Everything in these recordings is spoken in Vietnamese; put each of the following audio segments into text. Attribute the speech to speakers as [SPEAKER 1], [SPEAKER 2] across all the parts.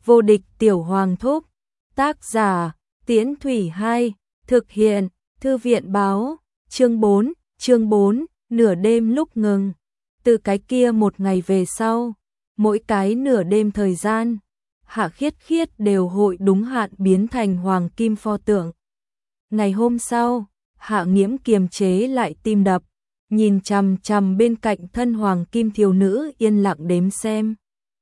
[SPEAKER 1] Vô địch tiểu hoàng thúc. Tác giả, Tiễn Thủy 2, thực hiện, Thư viện báo, chương 4, nửa đêm lúc ngừng. Từ cái kia một ngày về sau, mỗi cái nửa đêm thời gian, Hạ Khiết Khiết đều hội đúng hạn biến thành hoàng kim pho tượng. Ngày hôm sau, Hạ Nghiễm kiềm chế lại tim đập, nhìn chằm chằm bên cạnh thân hoàng kim thiếu nữ yên lặng đếm xem.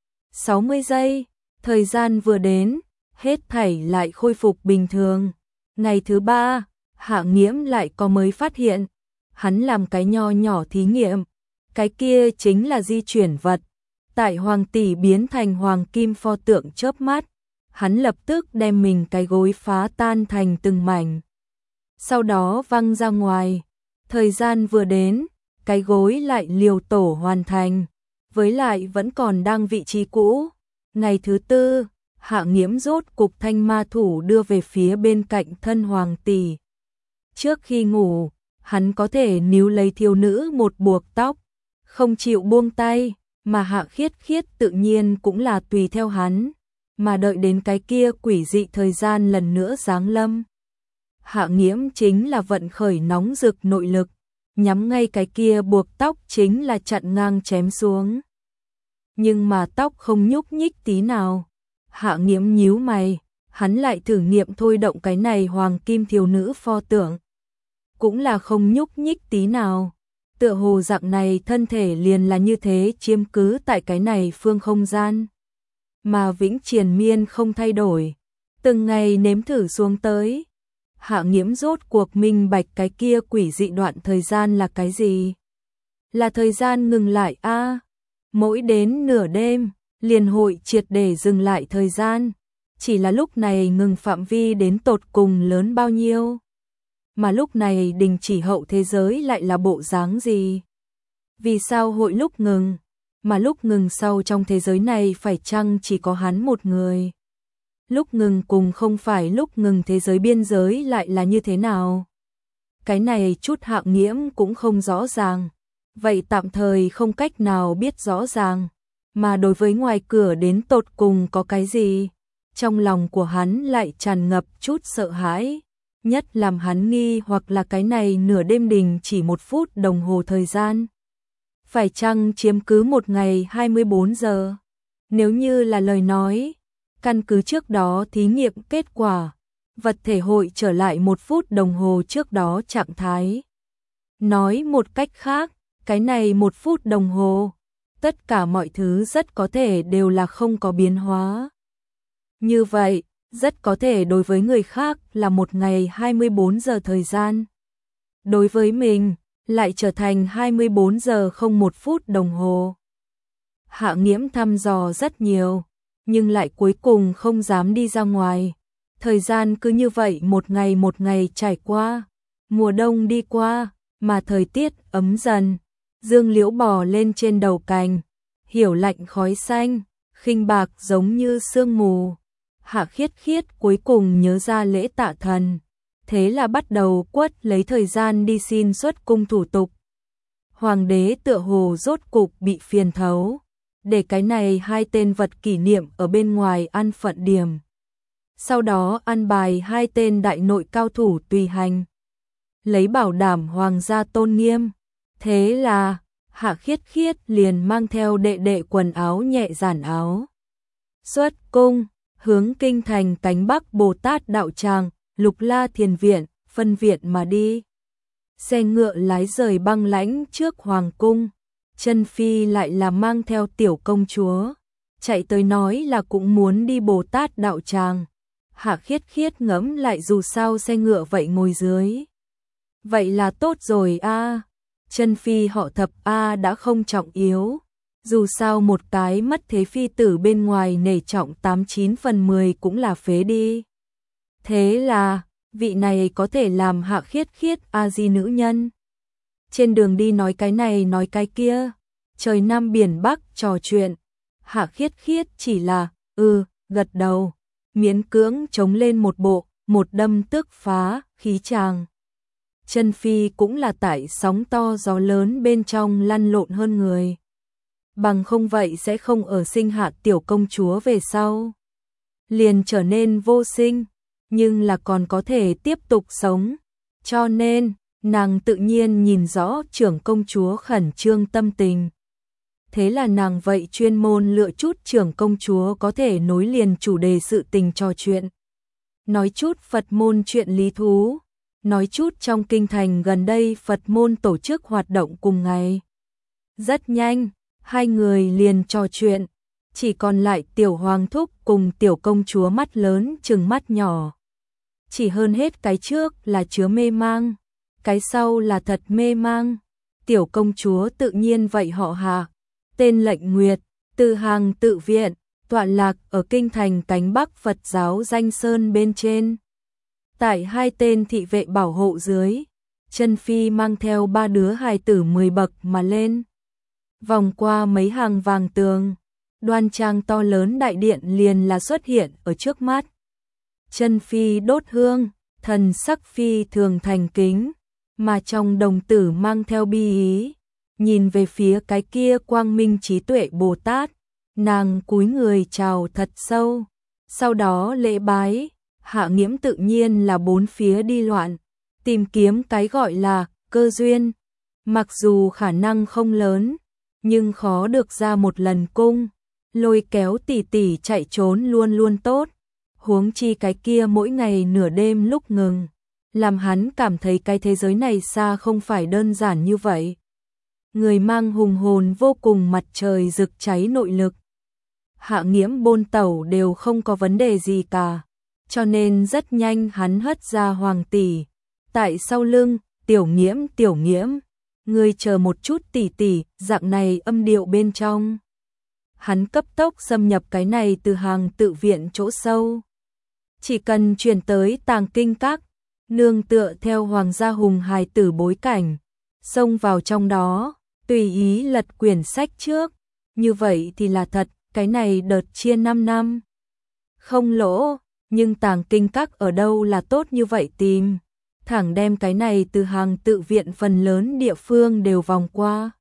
[SPEAKER 1] 60 giây, thời gian vừa đến, hết thảy lại khôi phục bình thường. Ngày thứ 3, Hạ Nghiễm lại có mới phát hiện, hắn làm cái nho nhỏ thí nghiệm, cái kia chính là di chuyển vật. Tại hoàng tỷ biến thành hoàng kim pho tượng chớp mắt, hắn lập tức đem mình cái gối phá tan thành từng mảnh. Sau đó văng ra ngoài, thời gian vừa đến, cái gối lại liều tổ hoàn thành, với lại vẫn còn đang vị trí cũ. Ngày thứ 4, Hạ Nghiễm rốt cục thanh ma thủ đưa về phía bên cạnh thân hoàng tỷ. Trước khi ngủ, hắn có thể níu lấy thiếu nữ một buộc tóc, không chịu buông tay, mà Hạ Khiết Khiết tự nhiên cũng là tùy theo hắn, mà đợi đến cái kia quỷ dị thời gian lần nữa giáng lâm. Hạ Nghiễm chính là vận khởi nóng rực nội lực, nhắm ngay cái kia buộc tóc chính là chặn ngang chém xuống. Nhưng mà tóc không nhúc nhích tí nào. Hạ Nghiễm nhíu mày, hắn lại thử nghiệm thôi động cái này hoàng kim thiếu nữ pho tượng. Cũng là không nhúc nhích tí nào. Tựa hồ dạng này thân thể liền là như thế chiếm cứ tại cái này phương không gian. Mà vĩnh triền miên không thay đổi. Từng ngày nếm thử xuống tới. Hạ Nghiễm rốt cuộc minh bạch cái kia quỷ dị đoạn thời gian là cái gì? Là thời gian ngừng lại a. Mỗi đến nửa đêm, liền hội triệt để dừng lại thời gian. Chỉ là lúc này ngừng phạm vi đến tột cùng lớn bao nhiêu? Mà lúc này đình chỉ hậu thế giới lại là bộ dáng gì? Vì sao hội lúc ngừng? Mà lúc ngừng sau trong thế giới này phải chăng chỉ có hắn một người? Lúc ngừng cùng không phải lúc ngừng thế giới biên giới lại là như thế nào? Cái này chút Hạ Nghiễm cũng không rõ ràng. Vậy tạm thời không cách nào biết rõ ràng. Mà đối với ngoài cửa đến tột cùng có cái gì? Trong lòng của hắn lại tràn ngập chút sợ hãi. Nhất làm hắn nghi hoặc là cái này nửa đêm đình chỉ 1 phút đồng hồ thời gian. Phải chăng chiếm cứ một ngày 24 giờ? Nếu như là lời nói, căn cứ trước đó thí nghiệm kết quả, vật thể hội trở lại 1 phút đồng hồ trước đó trạng thái. Nói một cách khác, cái này 1 phút đồng hồ, tất cả mọi thứ rất có thể đều là không có biến hóa. Như vậy, rất có thể đối với người khác là một ngày 24 giờ thời gian. Đối với mình, lại trở thành 24 giờ không 1 phút đồng hồ. Hạ Nghiễm thăm dò rất nhiều, nhưng lại cuối cùng không dám đi ra ngoài. Thời gian cứ như vậy một ngày trải qua. Mùa đông đi qua, mà thời tiết ấm dần. Dương liễu bò lên trên đầu cành, hiểu lạnh khói xanh, khinh bạc giống như sương mù. Hạ Khiết Khiết cuối cùng nhớ ra lễ tạ thần, thế là bắt đầu quất lấy thời gian đi xin xuất cung thủ tục. Hoàng đế tựa hồ rốt cục bị phiền thấu, để cái này 2 tên vật kỷ niệm ở bên ngoài ăn phận điểm. Sau đó ăn bài 2 tên đại nội cao thủ tùy hành, lấy bảo đảm hoàng gia tôn nghiêm. Thế là, Hạ Khiết Khiết liền mang theo đệ đệ quần áo nhẹ giản áo. Xuất cung, hướng kinh thành cánh Bắc Bồ Tát đạo tràng, Lục La thiền viện, phân viện mà đi. Xe ngựa lái rời băng lãnh trước hoàng cung. Chân Phi lại là mang theo tiểu công chúa. Chạy tới nói là cũng muốn đi Bồ Tát đạo tràng. Hạ Khiết Khiết ngẫm lại dù sao xe ngựa vậy ngồi dưới. Vậy là tốt rồi a. Chân Phi họ Thập a đã không trọng yếu. Dù sao một cái mất thế phi tử bên ngoài nể trọng 89 phần 10 cũng là phế đi. Thế là, vị này có thể làm Hạ Khiết Khiết a-di nữ nhân. Trên đường đi nói cái này nói cái kia, trời Nam biển Bắc trò chuyện. Hạ Khiết Khiết chỉ là, gật đầu, miễn cưỡng chống lên một bộ, một đâm tước phá, khí chàng. Chân Phi cũng là tại sóng to gió lớn bên trong lăn lộn hơn người. Bằng không vậy sẽ không ở sinh hạ tiểu công chúa về sau. liền trở nên vô sinh, nhưng là còn có thể tiếp tục sống. Cho nên, nàng tự nhiên nhìn rõ trưởng công chúa khẩn trương tâm tình. Thế là nàng vậy chuyên môn lựa chút trưởng công chúa có thể nối liền chủ đề sự tình trò chuyện. Nói chút Phật môn chuyện lý thú, nói chút trong kinh thành gần đây Phật môn tổ chức hoạt động cùng ngày. Rất nhanh, hai người liền trò chuyện, chỉ còn lại tiểu hoàng thúc cùng tiểu công chúa mắt lớn trừng mắt nhỏ. Chỉ hơn hết cái trước là chứa mê mang, cái sau là thật mê mang. Tiểu công chúa tự nhiên vậy họ Hạ, tên Lệnh Nguyệt, từ hàng tự viện, tọa lạc ở kinh thành cánh Bắc Phật giáo Danh Sơn bên trên. Tại hai tên thị vệ bảo hộ dưới, Chân Phi mang theo ba đứa hài tử 10 bậc mà lên. Vòng qua mấy hàng vàng tường, đoan trang to lớn đại điện liền là xuất hiện ở trước mắt. Chân Phi đốt hương, thần sắc phi thường thành kính, mà trong đồng tử mang theo bi ý, nhìn về phía cái kia quang minh trí tuệ Bồ Tát, nàng cúi người chào thật sâu, sau đó lễ bái. Hạ Nghiễm tự nhiên là bốn phía đi loạn, tìm kiếm cái gọi là cơ duyên, mặc dù khả năng không lớn, nhưng khó được ra một lần cung, lôi kéo tỷ tỷ chạy trốn luôn luôn tốt, huống chi cái kia mỗi ngày nửa đêm lúc ngừng, làm hắn cảm thấy cái thế giới này xa không phải đơn giản như vậy. Người mang hùng hồn vô cùng mặt trời rực cháy nội lực. Hạ Nghiễm bôn tẩu đều không có vấn đề gì cả, cho nên rất nhanh hắn hất ra hoàng tỷ. Tại sau lưng, tiểu nghiễm, ngươi chờ một chút tỷ tỷ, dạng này âm điệu bên trong. Hắn cấp tốc xâm nhập cái này từ hàng tự viện chỗ sâu. Chỉ cần chuyển tới Tàng Kinh Các, nương tựa theo hoàng gia hùng hài tử bối cảnh, xông vào trong đó, tùy ý lật quyển sách trước. Như vậy thì là thật, cái này đợt chia 5 năm. Không lỗ, nhưng Tàng Kinh Các ở đâu là tốt như vậy tìm. Thẳng đem cái này từ hàng tự viện phần lớn địa phương đều vòng qua.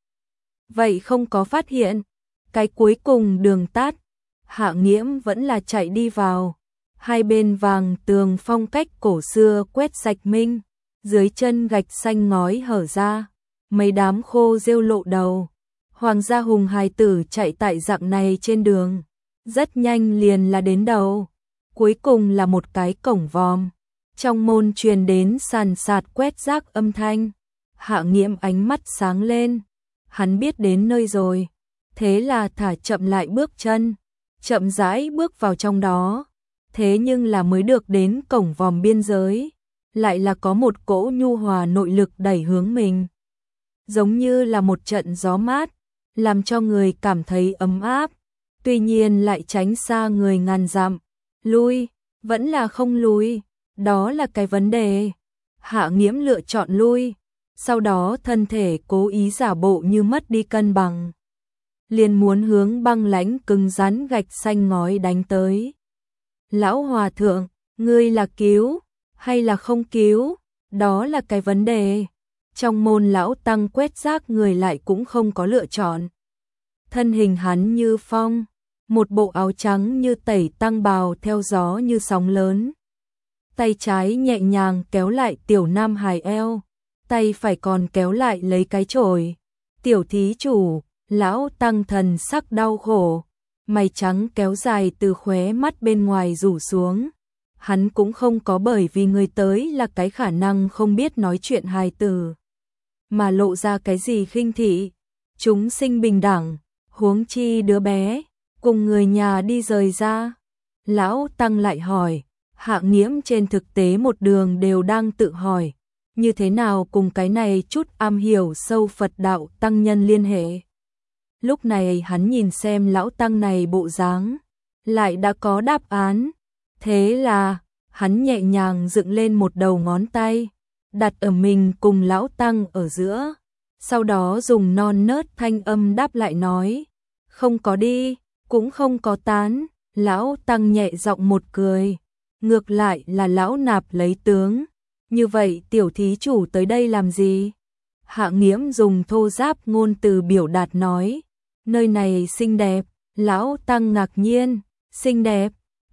[SPEAKER 1] Vậy không có phát hiện. Cái cuối cùng đường tắt, Hạ Nghiễm vẫn là chạy đi vào. Hai bên vàng tường phong cách cổ xưa quét sạch minh, dưới chân gạch xanh ngói hở ra, mấy đám khô rêu lộ đầu. Hoàng gia hùng hài tử chạy tại dạng này trên đường, rất nhanh liền là đến đầu. Cuối cùng là một cái cổng vòm, trong môn truyền đến sàn sạt quét rác âm thanh. Hạ Nghiễm ánh mắt sáng lên, hắn biết đến nơi rồi, thế là thả chậm lại bước chân, chậm rãi bước vào trong đó. Thế nhưng là mới được đến cổng vòm biên giới, lại là có một cỗ nhu hòa nội lực đẩy hướng mình. Giống như là một trận gió mát, làm cho người cảm thấy ấm áp, tuy nhiên lại tránh xa người ngàn dặm. Lui, vẫn là không lui, đó là cái vấn đề. Hạ Nghiễm lựa chọn lui, sau đó thân thể cố ý giả bộ như mất đi cân bằng. Liền muốn hướng băng lãnh cứng rắn gạch xanh ngói đánh tới. Lão hòa thượng, ngươi là cứu, hay là không cứu, đó là cái vấn đề. Trong môn lão tăng quét rác người lại cũng không có lựa chọn. Thân hình hắn như phong, một bộ áo trắng như tẩy tăng bào theo gió như sóng lớn. Tay trái nhẹ nhàng kéo lại tiểu nam hài eo, tay phải còn kéo lại lấy cái chổi. Tiểu thí chủ, lão tăng thần sắc đau khổ, mày trắng kéo dài từ khóe mắt bên ngoài rủ xuống. Hắn cũng không có bởi vì người tới là cái khả năng không biết nói chuyện hài tử, mà lộ ra cái gì khinh thị. Chúng sinh bình đẳng, huống chi đứa bé, cùng người nhà đi rời ra. Lão tăng lại hỏi, Hạ Nghiễm trên thực tế một đường đều đang tự hỏi, như thế nào cùng cái này chút am hiểu sâu Phật đạo tăng nhân liên hệ. Lúc này hắn nhìn xem lão tăng này bộ dáng, lại đã có đáp án. Thế là, hắn nhẹ nhàng dựng lên một đầu ngón tay, đặt ở mình cùng lão tăng ở giữa, sau đó dùng non nớt thanh âm đáp lại nói, không có đi, cũng không có tán. Lão tăng nhẹ giọng một cười, ngược lại là lão nạp lấy tướng. Như vậy tiểu thí chủ tới đây làm gì? Hạ Nghiễm dùng thô giáp ngôn từ biểu đạt nói, nơi này xinh đẹp. Lão tăng ngạc nhiên, xinh đẹp.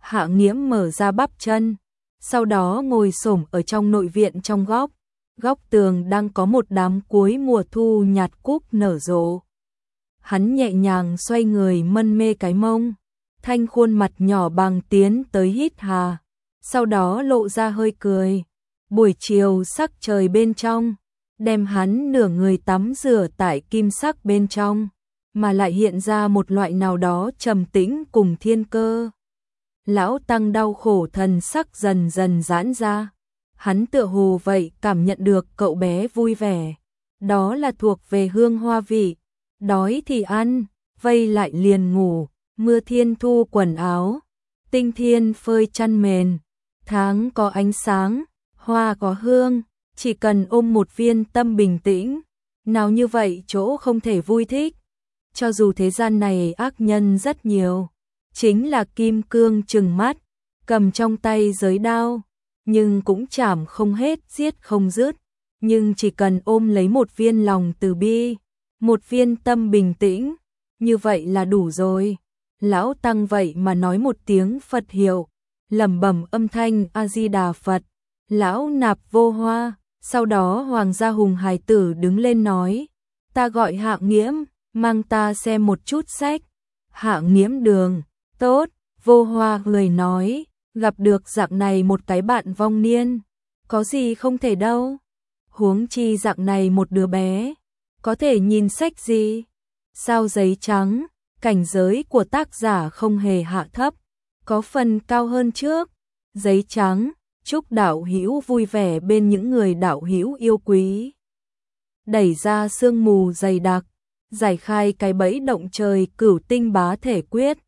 [SPEAKER 1] Hạ Nghiễm mở ra bắp chân, sau đó ngồi xổm ở trong nội viện trong góc. Góc tường đang có một đám cuối mùa thu nhạt cúc nở rộ. Hắn nhẹ nhàng xoay người mân mê cái mông, thanh khuôn mặt nhỏ bằng tiến tới hít hà, sau đó lộ ra hơi cười. Buổi chiều sắc trời bên trong, đem hắn nửa người tắm rửa tại kim sắc bên trong, mà lại hiện ra một loại nào đó trầm tĩnh cùng thiên cơ. Lão Tăng đau khổ thần sắc dần dần giãn ra. Hắn tựa hồ vậy cảm nhận được cậu bé vui vẻ. Đó là thuộc về hương hoa vị. Đói thì ăn, vây lại liền ngủ. Mưa thiên thu quần áo, tinh thiên phơi chăn mền. Tháng có ánh sáng, hoa có hương. Chỉ cần ôm một viên tâm bình tĩnh. Nào như vậy chỗ không thể vui thích. Cho dù thế gian này ác nhân rất nhiều. Chính là kim cương trừng mắt, cầm trong tay giới đao, nhưng cũng chảm không hết, giết không dứt. Nhưng chỉ cần ôm lấy một viên lòng từ bi, một viên tâm bình tĩnh, như vậy là đủ rồi. Lão Tăng vậy mà nói một tiếng Phật hiệu, lẩm bẩm âm thanh A-di-đà Phật. Lão nạp vô hoa, sau đó Hoàng gia Hùng hài tử đứng lên nói, ta gọi Hạ Nghiễm, mang ta xem một chút sách. Hạ Nghiễm đường. Tốt, vô hoa người nói, gặp được dạng này một cái bạn vong niên, có gì không thể đâu. Huống chi dạng này một đứa bé, có thể nhìn sách gì? Sao giấy trắng, cảnh giới của tác giả không hề hạ thấp, có phần cao hơn trước. Giấy trắng, chúc đạo hữu vui vẻ bên những người đạo hữu yêu quý. Đẩy ra sương mù dày đặc, giải khai cái bẫy động trời cửu tinh bá thể quyết.